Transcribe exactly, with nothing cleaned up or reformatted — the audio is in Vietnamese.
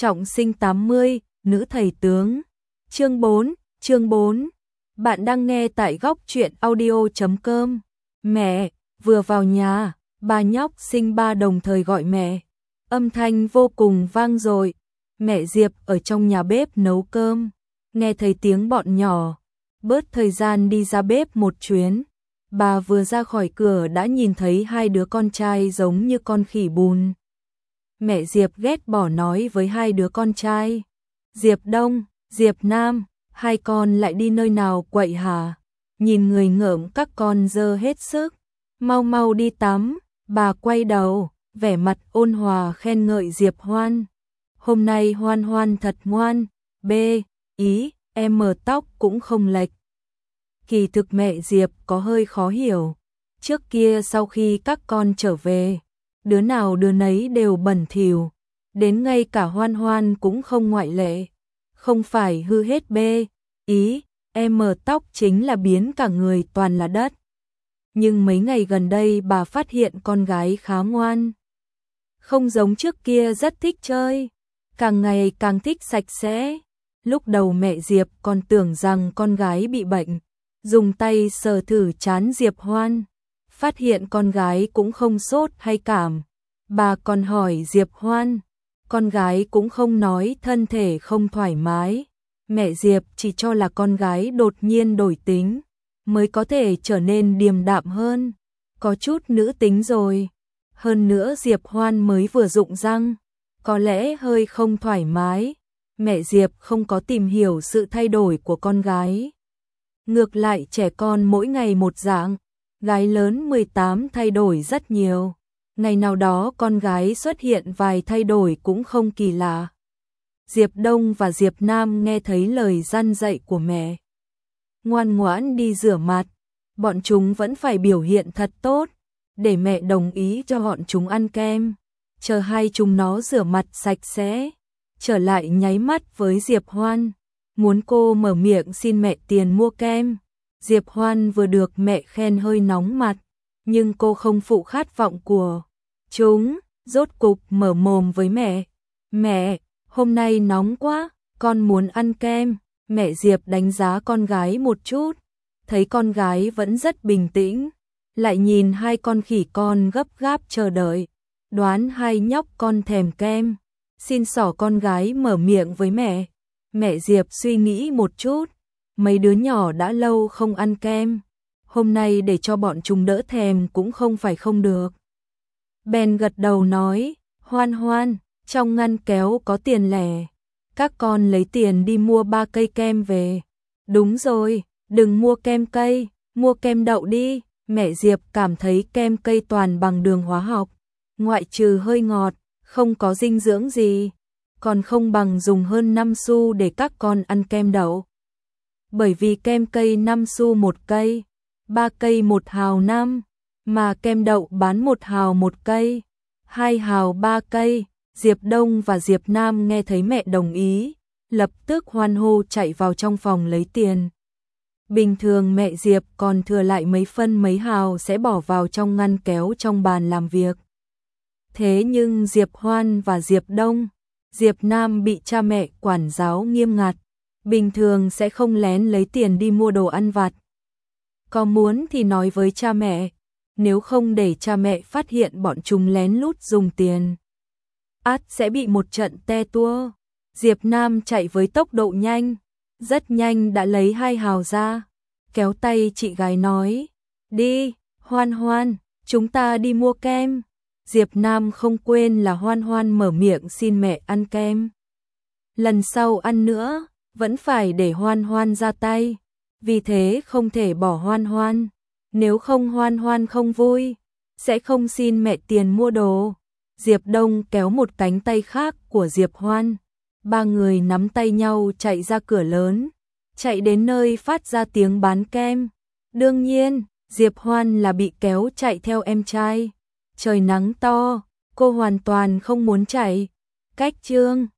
Trọng sinh tám mươi, nữ thầy tướng. Chương bốn, chương bốn. Bạn đang nghe tại góc truyện audio chấm com. Mẹ, vừa vào nhà, ba nhóc sinh ba đồng thời gọi mẹ. Âm thanh vô cùng vang dội. Mẹ Diệp ở trong nhà bếp nấu cơm. Nghe thấy tiếng bọn nhỏ, bớt thời gian đi ra bếp một chuyến. Bà vừa ra khỏi cửa đã nhìn thấy hai đứa con trai giống như con khỉ bùn. Mẹ Diệp ghét bỏ nói với hai đứa con trai. Diệp Đông, Diệp Nam, hai con lại đi nơi nào quậy hả? Nhìn người ngợm các con dơ hết sức. Mau mau đi tắm. Bà quay đầu, vẻ mặt ôn hòa khen ngợi Diệp Hoan. Hôm nay Hoan Hoan thật ngoan. B, ý, em mờ tóc cũng không lệch. Kỳ thực mẹ Diệp có hơi khó hiểu. Trước kia sau khi các con trở về, đứa nào đứa nấy đều bẩn thỉu, đến ngay cả Hoan Hoan cũng không ngoại lệ. Không phải hư hết bê, ý, em mờ tóc chính là biến cả người toàn là đất. Nhưng mấy ngày gần đây bà phát hiện con gái khá ngoan. Không giống trước kia rất thích chơi, càng ngày càng thích sạch sẽ. Lúc đầu mẹ Diệp còn tưởng rằng con gái bị bệnh, dùng tay sờ thử trán Diệp Hoan, phát hiện con gái cũng không sốt hay cảm. Bà còn hỏi Diệp Hoan, con gái cũng không nói thân thể không thoải mái. Mẹ Diệp chỉ cho là con gái đột nhiên đổi tính, mới có thể trở nên điềm đạm hơn, có chút nữ tính rồi. Hơn nữa Diệp Hoan mới vừa rụng răng, có lẽ hơi không thoải mái. Mẹ Diệp không có tìm hiểu sự thay đổi của con gái. Ngược lại trẻ con mỗi ngày một dạng, gái lớn mười tám thay đổi rất nhiều. Ngày nào đó con gái xuất hiện vài thay đổi cũng không kỳ lạ. Diệp Đông và Diệp Nam nghe thấy lời răn dạy của mẹ, ngoan ngoãn đi rửa mặt. Bọn chúng vẫn phải biểu hiện thật tốt, để mẹ đồng ý cho bọn chúng ăn kem. Chờ hai chúng nó rửa mặt sạch sẽ, trở lại nháy mắt với Diệp Hoan, muốn cô mở miệng xin mẹ tiền mua kem. Diệp Hoan vừa được mẹ khen hơi nóng mặt, nhưng cô không phụ khát vọng của chúng, rốt cục mở mồm với mẹ. Mẹ, hôm nay nóng quá, con muốn ăn kem. Mẹ Diệp đánh giá con gái một chút, thấy con gái vẫn rất bình tĩnh, lại nhìn hai con khỉ con gấp gáp chờ đợi, đoán hai nhóc con thèm kem, xin xỏ con gái mở miệng với mẹ. Mẹ Diệp suy nghĩ một chút, mấy đứa nhỏ đã lâu không ăn kem, hôm nay để cho bọn chúng đỡ thèm cũng không phải không được. Bèn gật đầu nói, Hoan Hoan, trong ngăn kéo có tiền lẻ, các con lấy tiền đi mua ba cây kem về. Đúng rồi, đừng mua kem cây, mua kem đậu đi. Mẹ Diệp cảm thấy kem cây toàn bằng đường hóa học, ngoại trừ hơi ngọt, không có dinh dưỡng gì, còn không bằng dùng hơn năm xu để các con ăn kem đậu. Bởi vì kem cây năm xu một cây, ba cây một hào năm, mà kem đậu bán một hào một cây, hai hào ba cây. Diệp Đông và Diệp Nam nghe thấy mẹ đồng ý, lập tức hoan hô chạy vào trong phòng lấy tiền. Bình thường mẹ Diệp còn thừa lại mấy phân mấy hào sẽ bỏ vào trong ngăn kéo trong bàn làm việc. Thế nhưng Diệp Hoan và Diệp Đông, Diệp Nam bị cha mẹ quản giáo nghiêm ngặt, bình thường sẽ không lén lấy tiền đi mua đồ ăn vặt. Có muốn thì nói với cha mẹ, nếu không để cha mẹ phát hiện bọn chúng lén lút dùng tiền, ắt sẽ bị một trận te tua. Diệp Nam chạy với tốc độ nhanh, rất nhanh đã lấy hai hào ra, kéo tay chị gái nói, đi, Hoan Hoan, chúng ta đi mua kem. Diệp Nam không quên là Hoan Hoan mở miệng xin mẹ ăn kem. Lần sau ăn nữa, vẫn phải để Hoan Hoan ra tay, vì thế không thể bỏ Hoan Hoan, nếu không Hoan Hoan không vui, sẽ không xin mẹ tiền mua đồ. Diệp Đông kéo một cánh tay khác của Diệp Hoan, ba người nắm tay nhau chạy ra cửa lớn, chạy đến nơi phát ra tiếng bán kem. Đương nhiên, Diệp Hoan là bị kéo chạy theo em trai. Trời nắng to, cô hoàn toàn không muốn chạy. Cách Trương,